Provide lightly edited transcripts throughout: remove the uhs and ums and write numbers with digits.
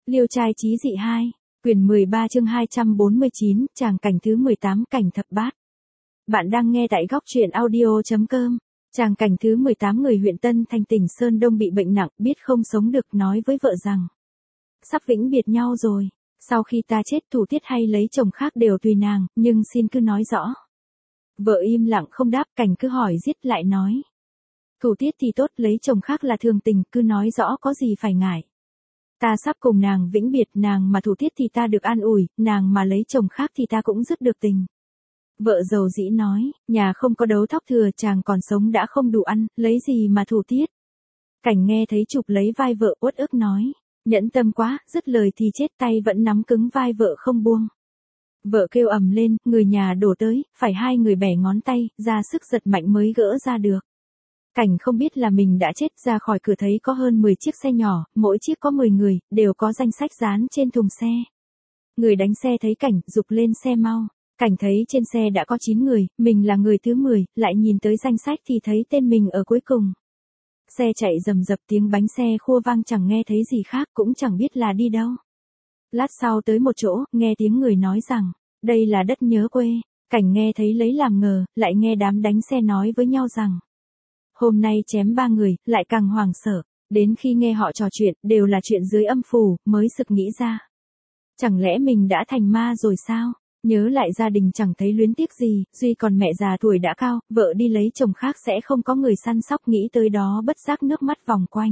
Liêu trai chí dị 2, quyển 13 chương 249, tràng cảnh thứ 18 cảnh thập bát. Bạn đang nghe tại góc truyện audio.com. Tràng cảnh thứ 18 người huyện Tân Thành tỉnh Sơn Đông bị bệnh nặng, biết không sống được, nói với vợ rằng sắp vĩnh biệt nhau rồi. Sau khi ta chết thủ tiết hay lấy chồng khác đều tùy nàng, nhưng xin cứ nói rõ. Vợ im lặng không đáp, cảnh cứ hỏi giết lại nói. Thủ tiết thì tốt, lấy chồng khác là thường tình, cứ nói rõ có gì phải ngại. Ta sắp cùng nàng vĩnh biệt, nàng mà thủ tiết thì ta được an ủi, nàng mà lấy chồng khác thì ta cũng dứt được tình. Vợ dầu dĩ nói, nhà không có đấu thóc thừa, chàng còn sống đã không đủ ăn, lấy gì mà thủ tiết. Cảnh nghe thấy chụp lấy vai vợ, uất ức nói, nhẫn tâm quá, dứt lời thì chết, tay vẫn nắm cứng vai vợ không buông. Vợ kêu ầm lên, người nhà đổ tới, phải hai người bẻ ngón tay, ra sức giật mạnh mới gỡ ra được. Cảnh không biết là mình đã chết, ra khỏi cửa thấy có hơn 10 chiếc xe nhỏ, mỗi chiếc có 10 người, đều có danh sách dán trên thùng xe. Người đánh xe thấy cảnh, giục lên xe mau. Cảnh thấy trên xe đã có 9 người, mình là người thứ 10, lại nhìn tới danh sách thì thấy tên mình ở cuối cùng. Xe chạy rầm rập, tiếng bánh xe khua vang, chẳng nghe thấy gì khác, cũng chẳng biết là đi đâu. Lát sau tới một chỗ, nghe tiếng người nói rằng, đây là đất nhớ quê. Cảnh nghe thấy lấy làm ngờ, lại nghe đám đánh xe nói với nhau rằng, hôm nay chém 3 người, lại càng hoảng sợ. Đến khi nghe họ trò chuyện, đều là chuyện dưới âm phủ, mới sực nghĩ ra. Chẳng lẽ mình đã thành ma rồi sao? Nhớ lại gia đình chẳng thấy luyến tiếc gì, duy còn mẹ già tuổi đã cao, vợ đi lấy chồng khác sẽ không có người săn sóc, nghĩ tới đó bất giác nước mắt vòng quanh.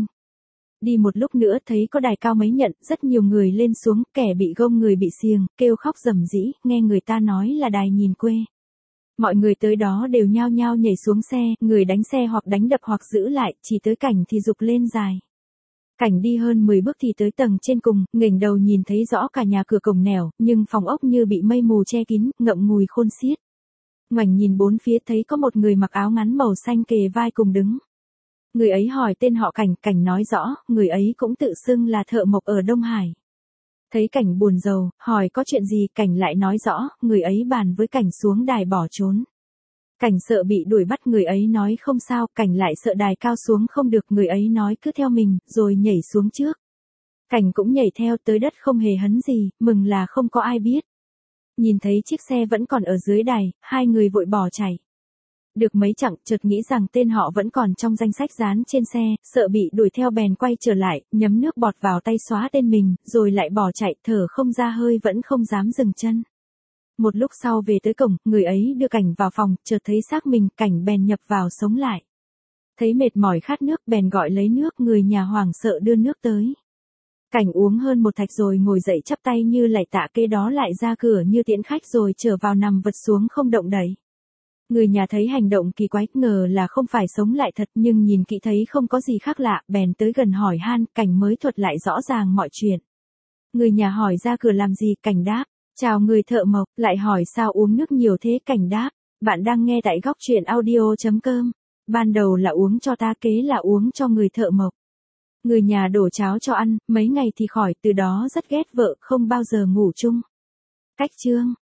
Đi một lúc nữa thấy có đài cao mấy nhận, rất nhiều người lên xuống, kẻ bị gông người bị xiềng, kêu khóc rầm rĩ, nghe người ta nói là đài nhìn quê. Mọi người tới đó đều nhao nhao nhảy xuống xe, người đánh xe hoặc đánh đập hoặc giữ lại, chỉ tới cảnh thì giục lên dài. Cảnh đi hơn 10 bước thì tới tầng trên cùng, nghềnh đầu nhìn thấy rõ cả nhà cửa cổng nẻo, nhưng phòng ốc như bị mây mù che kín, ngậm ngùi khôn xiết. Ngoảnh nhìn bốn phía thấy có một người mặc áo ngắn màu xanh kề vai cùng đứng. Người ấy hỏi tên họ Cảnh, Cảnh nói rõ, người ấy cũng tự xưng là thợ mộc ở Đông Hải. Thấy Cảnh buồn rầu, hỏi có chuyện gì, Cảnh lại nói rõ, người ấy bàn với Cảnh xuống đài bỏ trốn. Cảnh sợ bị đuổi bắt, người ấy nói không sao, Cảnh lại sợ đài cao xuống không được, người ấy nói cứ theo mình, rồi nhảy xuống trước. Cảnh cũng nhảy theo, tới đất không hề hấn gì, mừng là không có ai biết. Nhìn thấy chiếc xe vẫn còn ở dưới đài, hai người vội bỏ chạy. Được mấy chặng, chợt nghĩ rằng tên họ vẫn còn trong danh sách dán trên xe, sợ bị đuổi theo bèn quay trở lại, nhấm nước bọt vào tay xóa tên mình, rồi lại bỏ chạy, thở không ra hơi, vẫn không dám dừng chân. Một lúc sau về tới cổng, người ấy đưa Cảnh vào phòng, chợt thấy xác mình, Cảnh bèn nhập vào sống lại. Thấy mệt mỏi khát nước, bèn gọi lấy nước, người nhà hoảng sợ đưa nước tới. Cảnh uống hơn một thạch rồi ngồi dậy chắp tay như lạy tạ, kế đó lại ra cửa như tiễn khách rồi trở vào nằm vật xuống không động đậy. Người nhà thấy hành động kỳ quái, ngờ là không phải sống lại thật, nhưng nhìn kỹ thấy không có gì khác lạ, bèn tới gần hỏi han, Cảnh mới thuật lại rõ ràng mọi chuyện. Người nhà hỏi ra cửa làm gì, Cảnh đáp, chào người thợ mộc, lại hỏi sao uống nước nhiều thế, Cảnh đáp, bạn đang nghe tại góc truyện audio.com. Ban đầu là uống cho ta, kế là uống cho người thợ mộc. Người nhà đổ cháo cho ăn, mấy ngày thì khỏi, từ đó rất ghét vợ, không bao giờ ngủ chung. Cách chương.